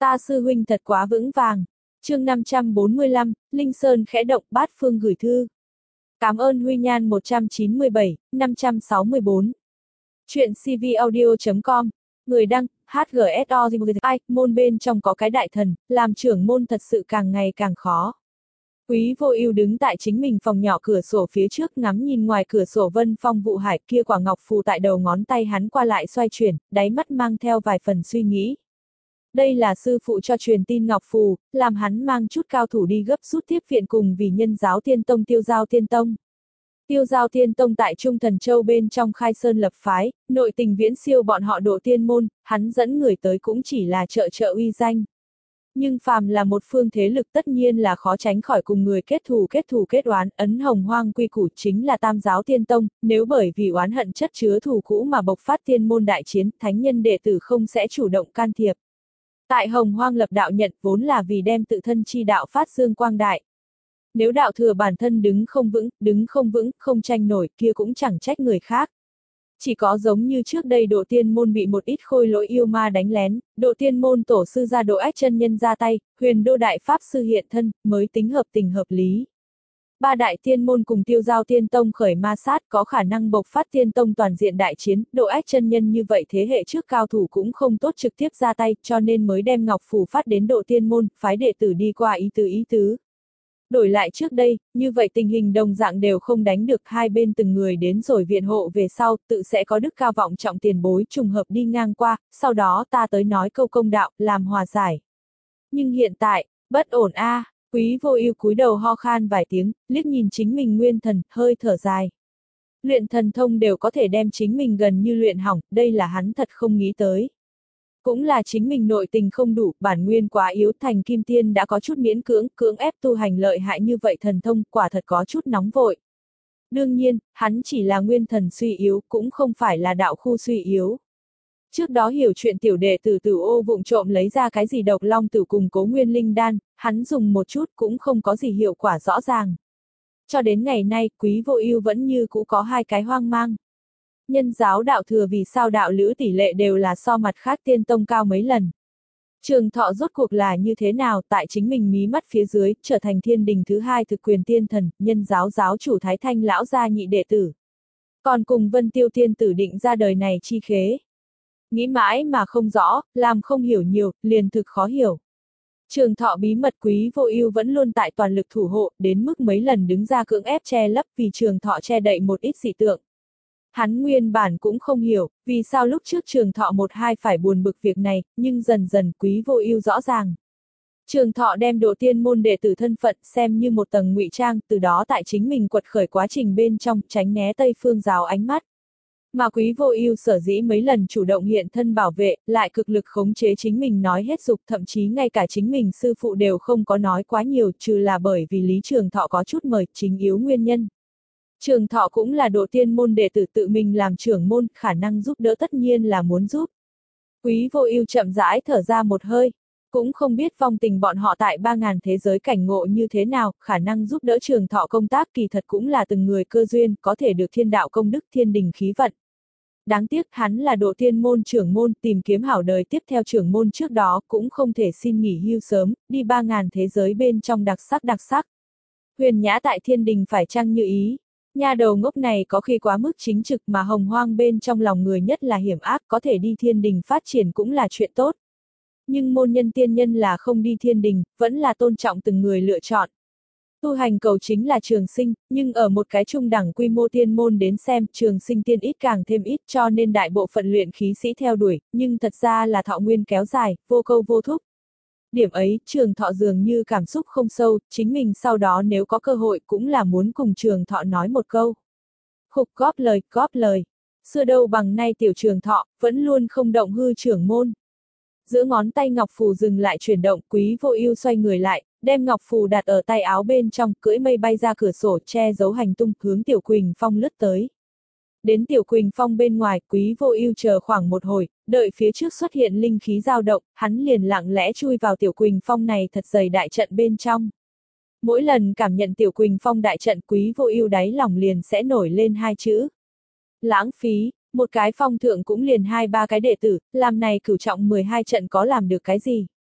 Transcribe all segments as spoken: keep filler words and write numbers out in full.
Ta sư huynh thật quá vững vàng. Chương năm trăm bốn mươi lăm, Linh Sơn khẽ động, Bát Phương gửi thư. Cảm ơn Huy Nhan một trăm chín mươi bảy, năm trăm sáu mươi bốn. Chuyện cvaudio chấm com. Người đăng, hát giê ét o ai, môn bên trong có cái đại thần, làm trưởng môn thật sự càng ngày càng khó. Quý Vô Ưu đứng tại chính mình phòng nhỏ cửa sổ phía trước ngắm nhìn ngoài cửa sổ vân phong vụ hải, kia quả ngọc phù tại đầu ngón tay hắn qua lại xoay chuyển, đáy mắt mang theo vài phần suy nghĩ. Đây là sư phụ cho truyền tin ngọc phù, làm hắn mang chút cao thủ đi gấp rút tiếp viện cùng vì nhân giáo Tiên Tông Tiêu Giao Tiên Tông. Tiêu Giao Tiên Tông tại Trung Thần Châu bên trong khai sơn lập phái, nội tình viễn siêu bọn họ độ tiên môn, hắn dẫn người tới cũng chỉ là trợ trợ uy danh. Nhưng phàm là một phương thế lực tất nhiên là khó tránh khỏi cùng người kết thù kết thù kết oán, ấn hồng hoang quy củ chính là Tam Giáo Tiên Tông, nếu bởi vì oán hận chất chứa thù cũ mà bộc phát tiên môn đại chiến, thánh nhân đệ tử không sẽ chủ động can thiệp. Tại hồng hoang lập đạo nhận vốn là vì đem tự thân chi đạo phát dương quang đại. Nếu đạo thừa bản thân đứng không vững, đứng không vững, không tranh nổi, kia cũng chẳng trách người khác. Chỉ có giống như trước đây độ tiên môn bị một ít khôi lỗi yêu ma đánh lén, độ tiên môn tổ sư ra độ ách chân nhân ra tay, huyền đô đại pháp sư hiện thân, mới tính hợp tình hợp lý. Ba đại tiên môn cùng Tiêu Giao Tiên Tông khởi ma sát có khả năng bộc phát tiên tông toàn diện đại chiến, độ ách chân nhân như vậy thế hệ trước cao thủ cũng không tốt trực tiếp ra tay, cho nên mới đem ngọc phù phát đến độ tiên môn, phái đệ tử đi qua ý tứ ý tứ. Đổi lại trước đây, như vậy tình hình đồng dạng đều không đánh được, hai bên từng người đến rồi viện hộ về sau, tự sẽ có đức cao vọng trọng tiền bối trùng hợp đi ngang qua, sau đó ta tới nói câu công đạo, làm hòa giải. Nhưng hiện tại, bất ổn a, à, Quý Vô Ưu cúi đầu ho khan vài tiếng, liếc nhìn chính mình nguyên thần, hơi thở dài. Luyện thần thông đều có thể đem chính mình gần như luyện hỏng, đây là hắn thật không nghĩ tới. Cũng là chính mình nội tình không đủ, bản nguyên quá yếu, thành kim tiên đã có chút miễn cưỡng, cưỡng ép tu hành lợi hại như vậy thần thông, quả thật có chút nóng vội. Đương nhiên, hắn chỉ là nguyên thần suy yếu, cũng không phải là đạo khu suy yếu. Trước đó hiểu chuyện tiểu đệ tử Tử Ô vụng trộm lấy ra cái gì độc long tử cùng cố nguyên linh đan, hắn dùng một chút cũng không có gì hiệu quả rõ ràng. Cho đến ngày nay, Quý Vô Ưu vẫn như cũ có hai cái hoang mang. Nhân giáo đạo thừa vì sao đạo lữ tỷ lệ đều là so mặt khác tiên tông cao mấy lần. Trường Thọ rốt cuộc là như thế nào, tại chính mình mí mắt phía dưới, trở thành thiên đình thứ hai thực quyền tiên thần, nhân giáo giáo chủ Thái Thanh lão gia nhị đệ tử. Còn cùng Vân Tiêu tiên tử định ra đời này chi khế. Nghĩ mãi mà không rõ, làm không hiểu nhiều, liền thực khó hiểu. Trường Thọ bí mật Quý Vô Ưu vẫn luôn tại toàn lực thủ hộ, đến mức mấy lần đứng ra cưỡng ép che lấp vì Trường Thọ che đậy một ít dị tượng. Hắn nguyên bản cũng không hiểu, vì sao lúc trước Trường Thọ một hai phải buồn bực việc này, nhưng dần dần Quý Vô Ưu rõ ràng. Trường Thọ đem độ tiên môn đệ tử thân phận xem như một tầng ngụy trang, từ đó tại chính mình quật khởi quá trình bên trong tránh né Tây Phương giáo ánh mắt. Mà Quý Vô Ưu sở dĩ mấy lần chủ động hiện thân bảo vệ, lại cực lực khống chế chính mình nói hết dục, thậm chí ngay cả chính mình sư phụ đều không có nói quá nhiều, trừ là bởi vì Lý Trường Thọ có chút mời chính yếu nguyên nhân. Trường Thọ cũng là độ tiên môn đệ tử tự mình làm trưởng môn, khả năng giúp đỡ tất nhiên là muốn giúp. Quý Vô Ưu chậm rãi thở ra một hơi, cũng không biết vong tình bọn họ tại ba ngàn thế giới cảnh ngộ như thế nào, khả năng giúp đỡ Trường Thọ công tác kỳ thật cũng là từng người cơ duyên, có thể được thiên đạo công đức thiên đình khí vận. Đáng tiếc hắn là độ tiên môn trưởng môn, tìm kiếm hảo đời tiếp theo trưởng môn trước đó cũng không thể xin nghỉ hưu sớm, đi ba ngàn thế giới bên trong đặc sắc đặc sắc. Huyền Nhã tại thiên đình phải chăng như ý? Nha đầu ngốc này có khi quá mức chính trực mà hồng hoang bên trong lòng người nhất là hiểm ác, có thể đi thiên đình phát triển cũng là chuyện tốt. Nhưng môn nhân tiên nhân là không đi thiên đình, vẫn là tôn trọng từng người lựa chọn. Tu hành cầu chính là trường sinh, nhưng ở một cái trung đẳng quy mô tiên môn đến xem, trường sinh tiên ít càng thêm ít cho nên đại bộ phận luyện khí sĩ theo đuổi, nhưng thật ra là thọ nguyên kéo dài, vô câu vô thúc. Điểm ấy, Trường Thọ dường như cảm xúc không sâu, chính mình sau đó nếu có cơ hội cũng là muốn cùng Trường Thọ nói một câu. Khục góp lời, góp lời. Xưa đâu bằng nay tiểu Trường Thọ, vẫn luôn không động hư trưởng môn. Giữa ngón tay ngọc phù dừng lại chuyển động, Quý Vô Ưu xoay người lại, đem ngọc phù đặt ở tay áo bên trong, cưỡi mây bay ra cửa sổ, che giấu hành tung, hướng Tiểu Quỳnh Phong lướt tới. Đến Tiểu Quỳnh Phong bên ngoài, Quý Vô Ưu chờ khoảng một hồi, đợi phía trước xuất hiện linh khí dao động, hắn liền lặng lẽ chui vào Tiểu Quỳnh Phong này thật dày đại trận bên trong. Mỗi lần cảm nhận Tiểu Quỳnh Phong đại trận, Quý Vô Ưu đáy lòng liền sẽ nổi lên hai chữ: lãng phí. Một cái phong thượng cũng liền hai ba cái đệ tử, làm này cửu trọng mười hai trận có làm được cái gì?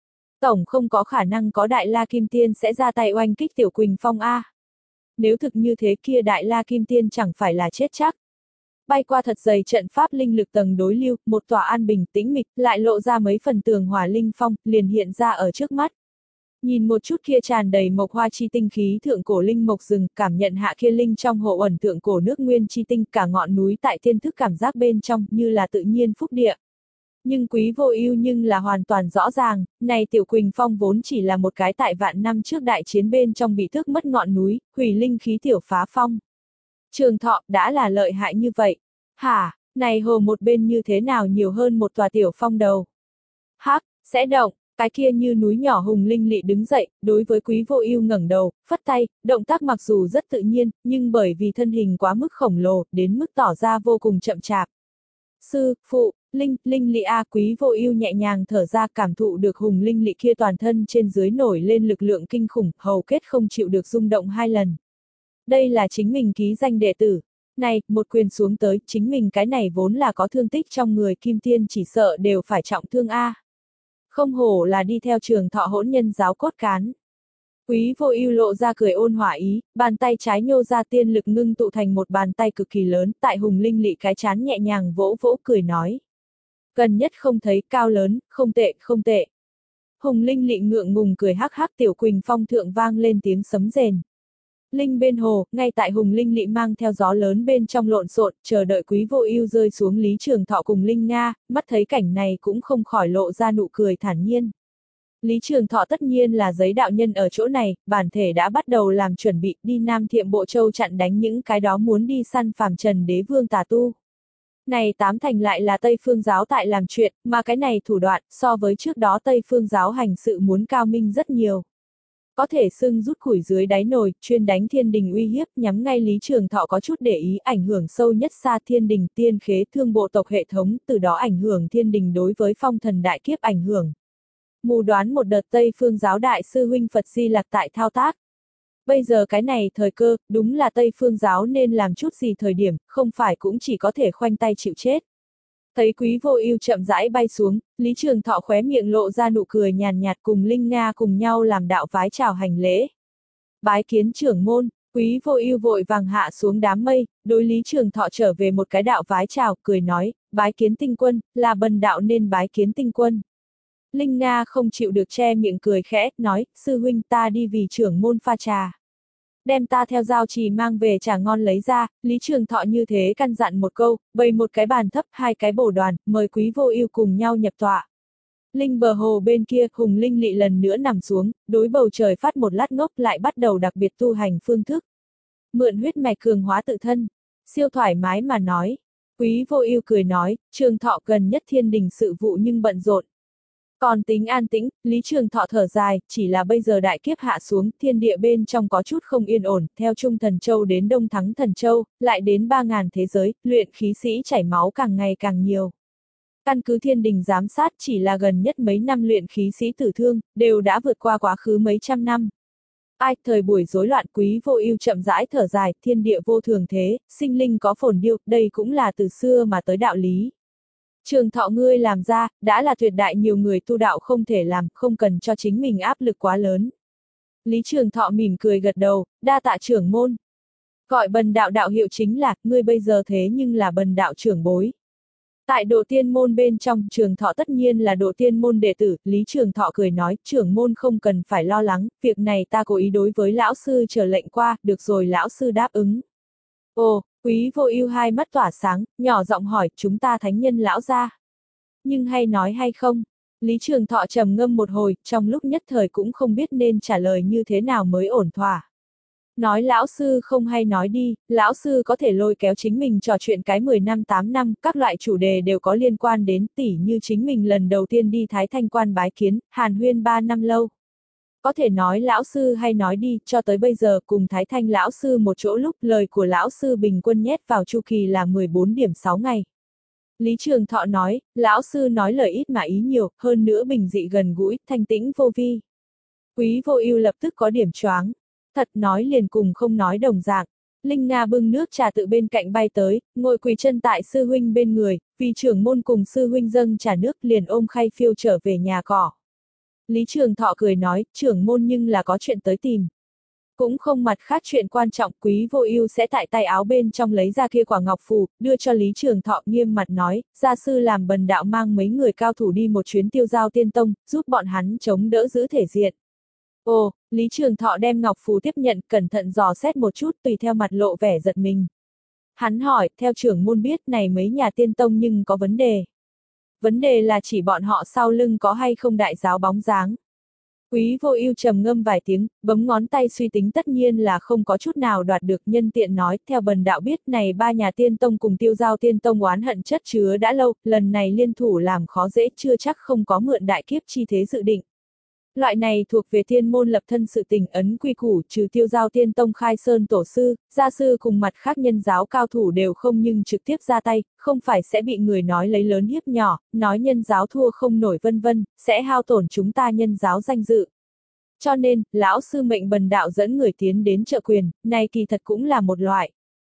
Tổng không có khả năng có Đại La Kim Tiên sẽ ra tay oanh kích Tiểu Quỳnh Phong a. Nếu thực như thế kia Đại La Kim Tiên chẳng phải là chết chắc. Bay qua thật dày trận pháp linh lực tầng đối lưu, một tòa an bình tĩnh mịch, lại lộ ra mấy phần tường hỏa linh phong, liền hiện ra ở trước mắt. Nhìn một chút kia tràn đầy mộc hoa chi tinh khí thượng cổ linh mộc rừng, cảm nhận hạ kia linh trong hộ ẩn thượng cổ nước nguyên chi tinh, cả ngọn núi tại thiên thức cảm giác bên trong, như là tự nhiên phúc địa. Nhưng Quý Vô Ưu nhưng là hoàn toàn rõ ràng, này Tiểu Quỳnh Phong vốn chỉ là một cái tại vạn năm trước đại chiến bên trong bị tước mất ngọn núi, hủy linh khí tiểu phá phong. Trường Thọ, đã là lợi hại như vậy. Hả, này hồ một bên như thế nào nhiều hơn một tòa tiểu phong đầu. Hắc, sẽ động, cái kia như núi nhỏ hùng linh lị đứng dậy, đối với Quý Vô Ưu ngẩng đầu, phất tay, động tác mặc dù rất tự nhiên, nhưng bởi vì thân hình quá mức khổng lồ, đến mức tỏ ra vô cùng chậm chạp. Sư, phụ, Linh, Linh Lị a, Quý Vô Ưu nhẹ nhàng thở ra, cảm thụ được hùng linh lị kia toàn thân trên dưới nổi lên lực lượng kinh khủng, hầu kết không chịu được rung động hai lần. Đây là chính mình ký danh đệ tử. Này, một quyền xuống tới, chính mình cái này vốn là có thương tích trong người Kim Tiên chỉ sợ đều phải trọng thương a. Không hổ là đi theo Trường Thọ hỗn nhân giáo cốt cán. Quý Vô Ưu lộ ra cười ôn hòa ý, bàn tay trái nhô ra tiên lực ngưng tụ thành một bàn tay cực kỳ lớn, tại hùng linh lị cái trán nhẹ nhàng vỗ vỗ cười nói. Gần nhất không thấy, cao lớn, không tệ, không tệ. Hùng linh lị ngượng ngùng cười hắc hắc, Tiểu Quỳnh Phong thượng vang lên tiếng sấm rền. Linh bên hồ, ngay tại hùng linh lị mang theo gió lớn bên trong lộn xộn, chờ đợi Quý Vô Ưu rơi xuống Lý Trường Thọ cùng Linh Nga, mắt thấy cảnh này cũng không khỏi lộ ra nụ cười thản nhiên. Lý Trường Thọ tất nhiên là giấy đạo nhân ở chỗ này, bản thể đã bắt đầu làm chuẩn bị đi Nam Thiệm Bộ Châu chặn đánh những cái đó muốn đi săn phàm trần đế vương tà tu. Này tám thành lại là Tây Phương giáo tại làm chuyện, mà cái này thủ đoạn so với trước đó Tây Phương giáo hành sự muốn cao minh rất nhiều. Có thể xưng rút củi dưới đáy nồi, chuyên đánh thiên đình uy hiếp, nhắm ngay Lý Trường Thọ có chút để ý, ảnh hưởng sâu nhất xa thiên đình tiên khế thương bộ tộc hệ thống, từ đó ảnh hưởng thiên đình đối với phong thần đại kiếp ảnh hưởng. Mù đoán một đợt Tây Phương giáo đại sư huynh Phật Di Lặc tại thao tác. Bây giờ cái này thời cơ, đúng là Tây Phương giáo nên làm chút gì thời điểm, không phải cũng chỉ có thể khoanh tay chịu chết. Thấy Quý Vô Ưu chậm rãi bay xuống, Lý Trường Thọ khóe miệng lộ ra nụ cười nhàn nhạt, cùng Linh Nga cùng nhau làm đạo vái chào hành lễ. Bái kiến trưởng môn, Quý Vô Ưu vội vàng hạ xuống đám mây, đối Lý Trường Thọ trở về một cái đạo vái chào, cười nói, bái kiến tinh quân, là bần đạo nên bái kiến tinh quân. Linh Nga không chịu được che miệng cười khẽ, nói, sư huynh ta đi vì trưởng môn pha trà. Đem ta theo giao trì mang về trà ngon lấy ra, Lý Trường Thọ như thế căn dặn một câu, bày một cái bàn thấp, hai cái bổ đoàn, mời Quý Vô Ưu cùng nhau nhập tọa. Linh bờ hồ bên kia, hùng linh lị lần nữa nằm xuống, đối bầu trời phát một lát ngốc lại bắt đầu đặc biệt tu hành phương thức. Mượn huyết mạch cường hóa tự thân, siêu thoải mái mà nói. Quý Vô Ưu cười nói, Trường Thọ gần nhất thiên đình sự vụ nhưng bận rộn. Còn tính an tĩnh, Lý Trường Thọ thở dài, chỉ là bây giờ đại kiếp hạ xuống, thiên địa bên trong có chút không yên ổn, theo Trung Thần Châu đến Đông Thắng Thần Châu, lại đến ba ngàn thế giới, luyện khí sĩ chảy máu càng ngày càng nhiều. Căn cứ thiên đình giám sát chỉ là gần nhất mấy năm luyện khí sĩ tử thương, đều đã vượt qua quá khứ mấy trăm năm. Ai, thời buổi rối loạn Quý Vô Ưu chậm rãi thở dài, thiên địa vô thường thế, sinh linh có phồn điêu, đây cũng là từ xưa mà tới đạo lý. Trường Thọ ngươi làm ra, đã là tuyệt đại nhiều người tu đạo không thể làm, không cần cho chính mình áp lực quá lớn. Lý Trường Thọ mỉm cười gật đầu, đa tạ trưởng môn. Gọi bần đạo đạo hiệu chính là, ngươi bây giờ thế nhưng là bần đạo trưởng bối. Tại độ tiên môn bên trong, Trường Thọ tất nhiên là độ tiên môn đệ tử, Lý Trường Thọ cười nói, trưởng môn không cần phải lo lắng, việc này ta cố ý đối với lão sư chờ lệnh qua, được rồi lão sư đáp ứng. Ồ, Quý Vô Ưu hai mắt tỏa sáng, nhỏ giọng hỏi, chúng ta thánh nhân lão gia. Nhưng hay nói hay không? Lý Trường Thọ trầm ngâm một hồi, trong lúc nhất thời cũng không biết nên trả lời như thế nào mới ổn thỏa. Nói lão sư không hay nói đi, lão sư có thể lôi kéo chính mình trò chuyện cái mười năm tám năm, các loại chủ đề đều có liên quan đến, tỉ như chính mình lần đầu tiên đi Thái Thanh Quan bái kiến, hàn huyên ba năm lâu. Có thể nói lão sư hay nói đi, cho tới bây giờ cùng Thái Thanh lão sư một chỗ lúc, lời của lão sư bình quân nhét vào chu kỳ là mười bốn điểm sáu ngày. Lý Trường Thọ nói, lão sư nói lời ít mà ý nhiều, hơn nữa bình dị gần gũi, thanh tĩnh vô vi. Quý Vô Ưu lập tức có điểm choáng. Thật nói liền cùng không nói đồng dạng. Linh Nga bưng nước trà tự bên cạnh bay tới, ngồi quỳ chân tại sư huynh bên người, vì trưởng môn cùng sư huynh dâng trà nước liền ôm khay phiêu trở về nhà cỏ. Lý Trường Thọ cười nói, trưởng môn nhưng là có chuyện tới tìm. Cũng không mặt khác chuyện quan trọng, Quý Vô Ưu sẽ tại tay áo bên trong lấy ra kia quả ngọc phù, đưa cho Lý Trường Thọ, nghiêm mặt nói, gia sư làm bần đạo mang mấy người cao thủ đi một chuyến Tiêu Giao Tiên Tông, giúp bọn hắn chống đỡ giữ thể diện. Ồ, Lý Trường Thọ đem ngọc phù tiếp nhận, cẩn thận dò xét một chút, tùy theo mặt lộ vẻ giật mình. Hắn hỏi, theo trưởng môn biết này mấy nhà tiên tông nhưng có vấn đề. Vấn đề là chỉ bọn họ sau lưng có hay không đại giáo bóng dáng. Quý Vô Ưu trầm ngâm vài tiếng, bấm ngón tay suy tính, tất nhiên là không có chút nào đoạt được, nhân tiện nói, theo bần đạo biết này ba nhà tiên tông cùng Tiêu Giao Tiên Tông oán hận chất chứa đã lâu, lần này liên thủ làm khó dễ, chưa chắc không có mượn đại kiếp chi thế dự định. Loại này thuộc về thiên môn lập thân sự tình, ấn quy củ, trừ Tiêu Giao Tiên Tông khai sơn tổ sư, gia sư cùng mặt khác nhân giáo cao thủ đều không nhưng trực tiếp ra tay, không phải sẽ bị người nói lấy lớn hiếp nhỏ, nói nhân giáo thua không nổi vân vân, sẽ hao tổn chúng ta nhân giáo danh dự. Cho nên, lão sư mệnh bần đạo dẫn người tiến đến trợ quyền, này kỳ thật cũng là một loại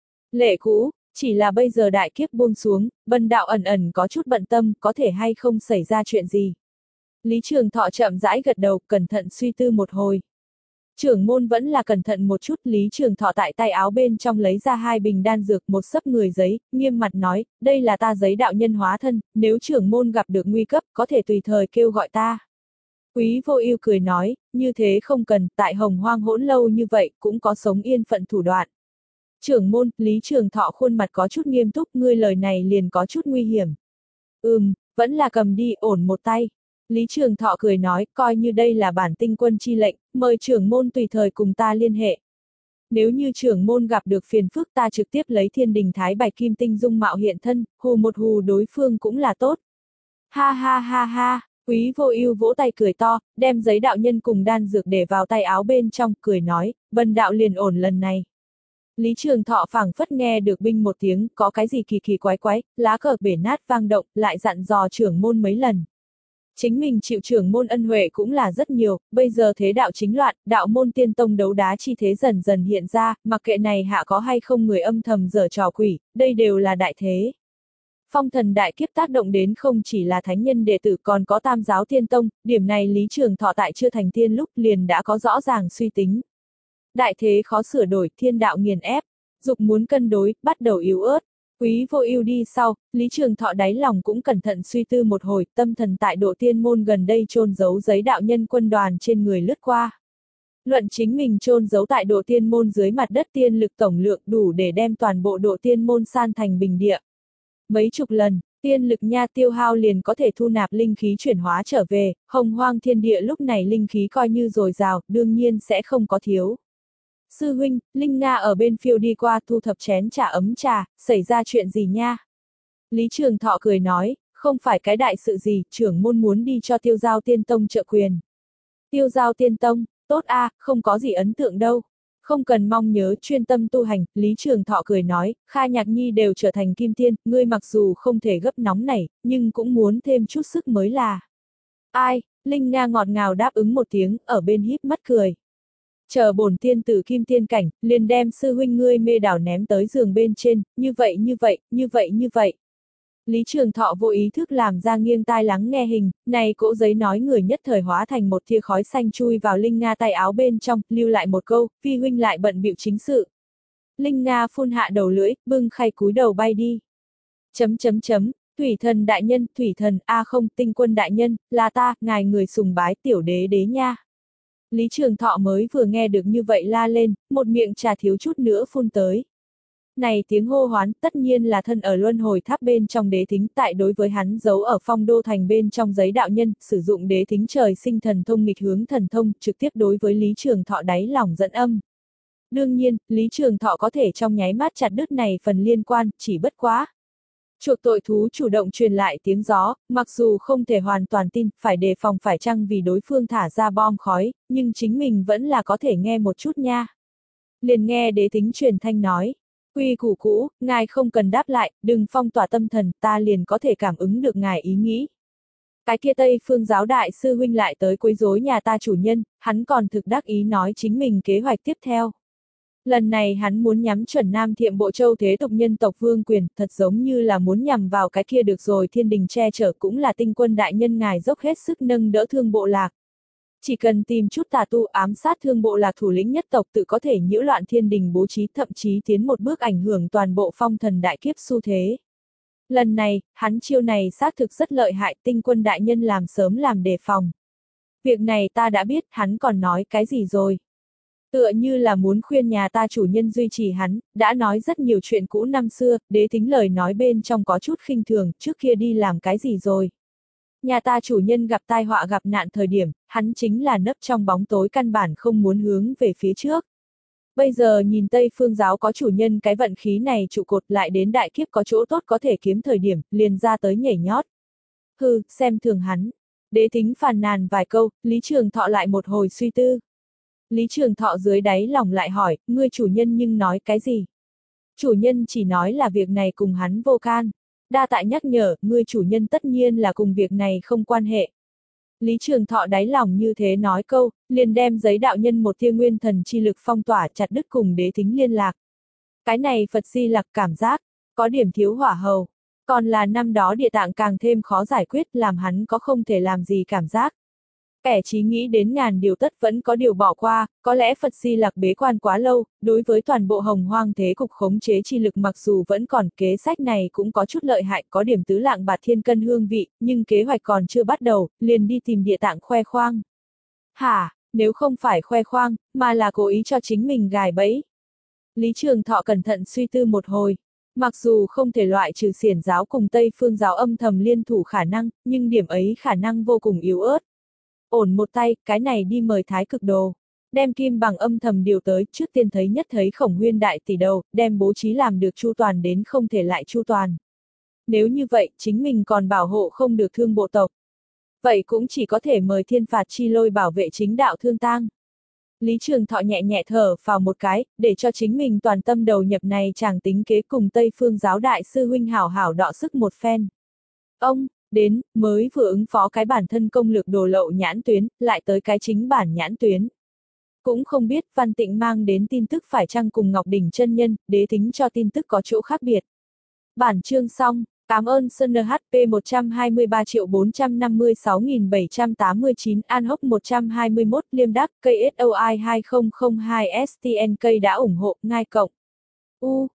lệ cũ, chỉ là bây giờ đại kiếp buông xuống, bần đạo ẩn ẩn có chút bận tâm, có thể hay không xảy ra chuyện gì. Lý Trường Thọ chậm rãi gật đầu, cẩn thận suy tư một hồi. Trưởng môn vẫn là cẩn thận một chút, Lý Trường Thọ tại tay áo bên trong lấy ra hai bình đan dược, một xấp người giấy, nghiêm mặt nói, đây là ta giấy đạo nhân hóa thân, nếu trưởng môn gặp được nguy cấp, có thể tùy thời kêu gọi ta. Quý Vô Ưu cười nói, như thế không cần, tại Hồng Hoang hỗn lâu như vậy, cũng có sống yên phận thủ đoạn. Trưởng môn, Lý Trường Thọ khuôn mặt có chút nghiêm túc, ngươi lời này liền có chút nguy hiểm. Ừm, vẫn là cầm đi, ổn một tay. Lý Trường Thọ cười nói, coi như đây là bản tinh quân chi lệnh, mời trưởng môn tùy thời cùng ta liên hệ. Nếu như trưởng môn gặp được phiền phức, ta trực tiếp lấy Thiên Đình Thái Bạch Kim Tinh dung mạo hiện thân, hù một hù đối phương cũng là tốt. Ha ha ha ha, Quý Vô Ưu vỗ tay cười to, đem giấy đạo nhân cùng đan dược để vào tay áo bên trong, cười nói, bần đạo liền ổn lần này. Lý Trường Thọ phảng phất nghe được binh một tiếng, có cái gì kỳ kỳ quái quái, lá cờ bể nát vang động, lại dặn dò trưởng môn mấy lần. Chính mình chịu trưởng môn ân huệ cũng là rất nhiều, bây giờ thế đạo chính loạn, đạo môn tiên tông đấu đá chi thế dần dần hiện ra, mặc kệ này hạ có hay không người âm thầm giở trò quỷ, đây đều là đại thế. Phong thần đại kiếp tác động đến không chỉ là thánh nhân đệ tử còn có tam giáo tiên tông, điểm này Lý Trường Thọ tại chưa thành tiên lúc liền đã có rõ ràng suy tính. Đại thế khó sửa đổi, thiên đạo nghiền ép, dục muốn cân đối, bắt đầu yếu ớt. Quý Vô Ưu đi sau, Lý Trường Thọ đáy lòng cũng cẩn thận suy tư một hồi, tâm thần tại Độ Tiên môn gần đây chôn giấu giấy đạo nhân quân đoàn trên người lướt qua. Luận chính mình chôn giấu tại Độ Tiên môn dưới mặt đất tiên lực tổng lượng đủ để đem toàn bộ Độ Tiên môn san thành bình địa. Mấy chục lần, tiên lực nha tiêu hao liền có thể thu nạp linh khí chuyển hóa trở về, Hồng Hoang thiên địa lúc này linh khí coi như dồi dào, đương nhiên sẽ không có thiếu. Sư huynh, Linh Nga ở bên phiêu đi qua thu thập chén trà ấm trà, xảy ra chuyện gì nha? Lý Trường Thọ cười nói, không phải cái đại sự gì, trưởng môn muốn đi cho Tiêu Giao Tiên Tông trợ quyền. Tiêu Giao Tiên Tông, tốt a, à, không có gì ấn tượng đâu. Không cần mong nhớ, chuyên tâm tu hành, Lý Trường Thọ cười nói, Kha Nhạc Nhi đều trở thành kim tiên, ngươi mặc dù không thể gấp nóng nảy, nhưng cũng muốn thêm chút sức mới là. Ai, Linh Nga ngọt ngào đáp ứng một tiếng, ở bên híp mắt cười. Chờ bổn tiên tử kim tiên cảnh, liền đem sư huynh ngươi mê đảo ném tới giường bên trên, như vậy như vậy, như vậy như vậy. Lý Trường Thọ vô ý thức làm ra nghiêng tai lắng nghe hình, này cỗ giấy nói người nhất thời hóa thành một tia khói xanh chui vào Linh Nga tay áo bên trong, lưu lại một câu, phi huynh lại bận bịu chính sự. Linh Nga phun hạ đầu lưỡi, bưng khay cúi đầu bay đi. Chấm chấm chấm, Thủy thần đại nhân, Thủy thần, a không, Tinh quân đại nhân, là ta, ngài người sùng bái tiểu đế đế nha. Lý Trường Thọ mới vừa nghe được như vậy la lên, một miệng trà thiếu chút nữa phun tới. Này tiếng hô hoán tất nhiên là thân ở luân hồi tháp bên trong đế thính, tại đối với hắn giấu ở phong đô thành bên trong giấy đạo nhân, sử dụng đế thính trời sinh thần thông nghịch hướng thần thông, trực tiếp đối với Lý Trường Thọ đáy lòng dẫn âm. Đương nhiên, Lý Trường Thọ có thể trong nháy mắt chặt đứt này phần liên quan, chỉ bất quá. Chuộc tội thú chủ động truyền lại tiếng gió, mặc dù không thể hoàn toàn tin, phải đề phòng phải chăng vì đối phương thả ra bom khói, nhưng chính mình vẫn là có thể nghe một chút nha. Liền nghe đế thính truyền thanh nói. Quy củ cũ, ngài không cần đáp lại, đừng phong tỏa tâm thần, ta liền có thể cảm ứng được ngài ý nghĩ. Cái kia Tây Phương giáo đại sư huynh lại tới quấy rối nhà ta chủ nhân, hắn còn thực đắc ý nói chính mình kế hoạch tiếp theo. Lần này hắn muốn nhắm chuẩn Nam Thiệm Bộ Châu thế tục nhân tộc vương quyền, thật giống như là muốn nhằm vào cái kia được rồi Thiên Đình che chở cũng là Tinh quân đại nhân ngài dốc hết sức nâng đỡ thương bộ lạc. Chỉ cần tìm chút tà tu ám sát Thương Bộ Lạc thủ lĩnh nhất tộc tự có thể nhiễu loạn thiên đình bố trí, thậm chí tiến một bước ảnh hưởng toàn bộ phong thần đại kiếp xu thế. Lần này, hắn chiêu này xác thực rất lợi hại, Tinh Quân đại nhân làm sớm làm đề phòng. Việc này ta đã biết, hắn còn nói cái gì rồi? Tựa như là muốn khuyên nhà ta chủ nhân duy trì hắn, đã nói rất nhiều chuyện cũ năm xưa, Đế Thính lời nói bên trong có chút khinh thường, trước kia đi làm cái gì rồi? Nhà ta chủ nhân gặp tai họa gặp nạn thời điểm, hắn chính là nấp trong bóng tối căn bản không muốn hướng về phía trước. Bây giờ nhìn Tây Phương giáo có chủ nhân cái vận khí này trụ cột lại đến đại kiếp có chỗ tốt có thể kiếm thời điểm, liền ra tới nhảy nhót. Hừ, xem thường hắn. Đế Thính phàn nàn vài câu, Lý Trường Thọ lại một hồi suy tư. Lý Trường Thọ dưới đáy lòng lại hỏi, ngươi chủ nhân nhưng nói cái gì? Chủ nhân chỉ nói là việc này cùng hắn vô can. Đa tại nhắc nhở, ngươi chủ nhân tất nhiên là cùng việc này không quan hệ. Lý Trường Thọ đáy lòng như thế nói câu, liền đem giấy đạo nhân một tia nguyên thần chi lực phong tỏa chặt đứt cùng Đế Thính liên lạc. Cái này Phật Di Lặc cảm giác, có điểm thiếu hỏa hầu. Còn là năm đó địa tạng càng thêm khó giải quyết làm hắn có không thể làm gì cảm giác. Kẻ trí nghĩ đến ngàn điều tất vẫn có điều bỏ qua, có lẽ Phật Di Lặc bế quan quá lâu, đối với toàn bộ hồng hoang thế cục khống chế chi lực mặc dù vẫn còn, kế sách này cũng có chút lợi hại, có điểm tứ lạng bạt thiên cân hương vị, nhưng kế hoạch còn chưa bắt đầu, liền đi tìm địa tạng khoe khoang. Hả, nếu không phải khoe khoang, mà là cố ý cho chính mình gài bẫy. Lý Trường Thọ cẩn thận suy tư một hồi. Mặc dù không thể loại trừ xiển giáo cùng Tây Phương giáo âm thầm liên thủ khả năng, nhưng điểm ấy khả năng vô cùng yếu ớt. Ổn một tay, cái này đi mời Thái Cực Đồ. Đem Kim Bằng âm thầm điều tới, trước tiên thấy nhất thấy Khổng Huyên đại tỷ đầu, đem bố trí làm được chu toàn đến không thể lại chu toàn. Nếu như vậy, chính mình còn bảo hộ không được Thương Bộ tộc. Vậy cũng chỉ có thể mời Thiên Phạt Chi Lôi bảo vệ chính đạo Thương Tang. Lý Trường Thọ nhẹ nhẹ thở vào một cái, để cho chính mình toàn tâm đầu nhập này chàng tính kế cùng Tây Phương giáo đại sư huynh hảo hảo đọ sức một phen. Ông, đến, mới vừa ứng phó cái bản thân công lược đồ lậu nhãn tuyến, lại tới cái chính bản nhãn tuyến. Cũng không biết Văn Tịnh mang đến tin tức phải chăng cùng Ngọc Đỉnh chân nhân, Đế Thính cho tin tức có chỗ khác biệt. Bản chương xong. Cảm ơn Sơn hát pê một trăm hai mươi ba triệu bốn trăm năm mươi sáu nghìn bảy trăm tám mươi chín, An Hốc một trăm hai mươi mốt, Liêm Đắc, cây ét o i hai không không hai ét tê en cây đã ủng hộ, ngai cộng. U,